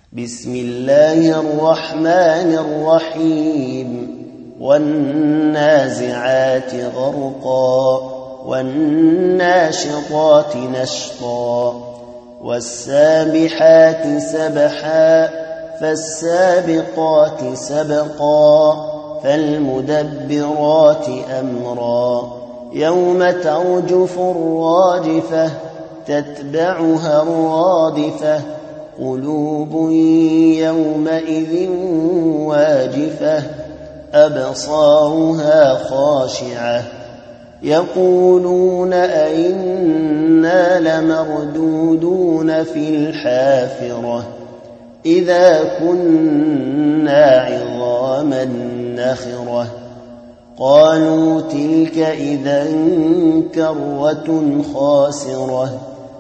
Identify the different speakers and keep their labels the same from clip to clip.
Speaker 1: بسم الله الرحمن الرحيم والنازعات غرقا والناشطات نشطا والسابحات سبحا فالسابقات سبقا فالمدبرات أمرا يوم ترجف الراجفة تتبعها الرادفة قلوب يومئذ واجفة أبصارها خاشعة يقولون أئنا لمردودون في الحافرة إذا كنا عظاما نخرة قالوا تلك إذا كرة خاسرة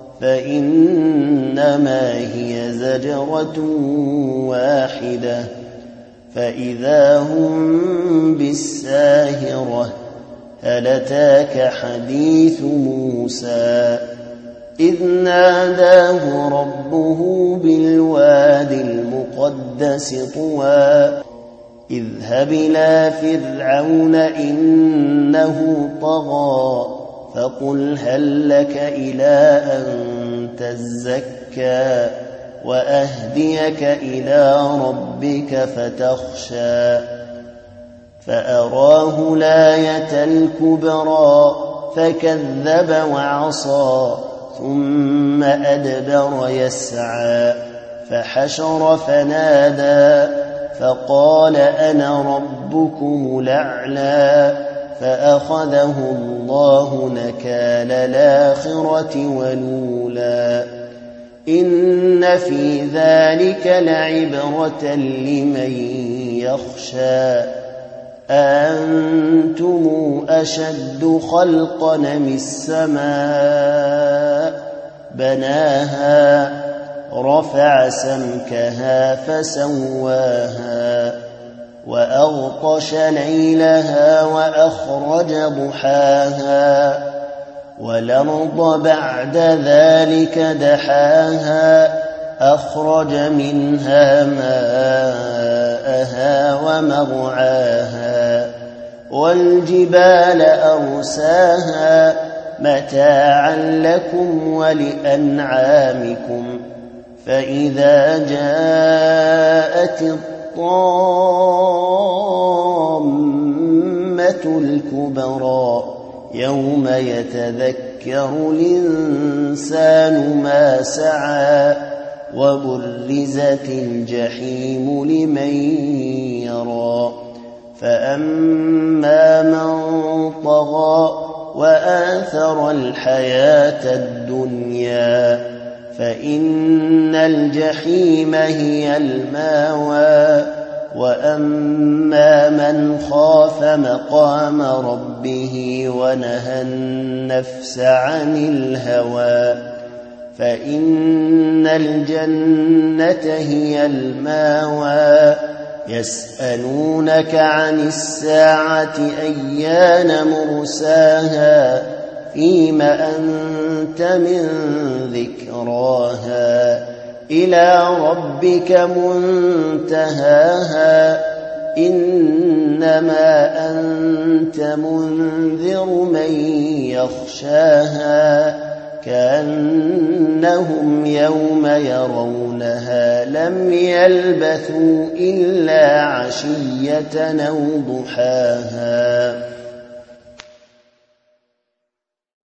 Speaker 1: فإنما هي زجرة واحدة فإذا هم بالساهرة هل أتاك حديث موسى إذ ناداه ربه بالواد المقدس طوى اذهب إلى فرعون إنه طغى فقل هل لك إلى أن تزكى وأهديك إلى ربك فتخشى فأراه الآية الكبرى فكذب وعصى ثم أدبر يسعى فحشر فنادى فقال أنا ربكم الأعلى فأخذه الله نكال الآخرة والأولى إن في ذلك لعبرة لمن يخشى أأنتم أشد خلقا من السماء بناها رفع سمكها فسواها وأغطش ليلها وأخرج ضحاها والأرض بعد ذلك دحاها أخرج منها ماءها ومرعاها والجبال أرساها متاعا لكم ولأنعامكم فإذا جاءت الطامة الكبرى يوم يتذكر الإنسان ما سعى وبرزت الجحيم لمن يرى فأما من طغى وآثر الحياة الدنيا فإن الجحيم هي الماوى وأما من خاف مقام ربه ونهى النفس عن الهوى فإن الجنة هي الماوى يسألونك عن الساعة أيان مرساها فيم أنت من ذكراها إلى ربك منتهاها إنما أنت منذر من يخشاها كأنهم يوم يرونها لم يلبثوا إلا عشية أو ضحاها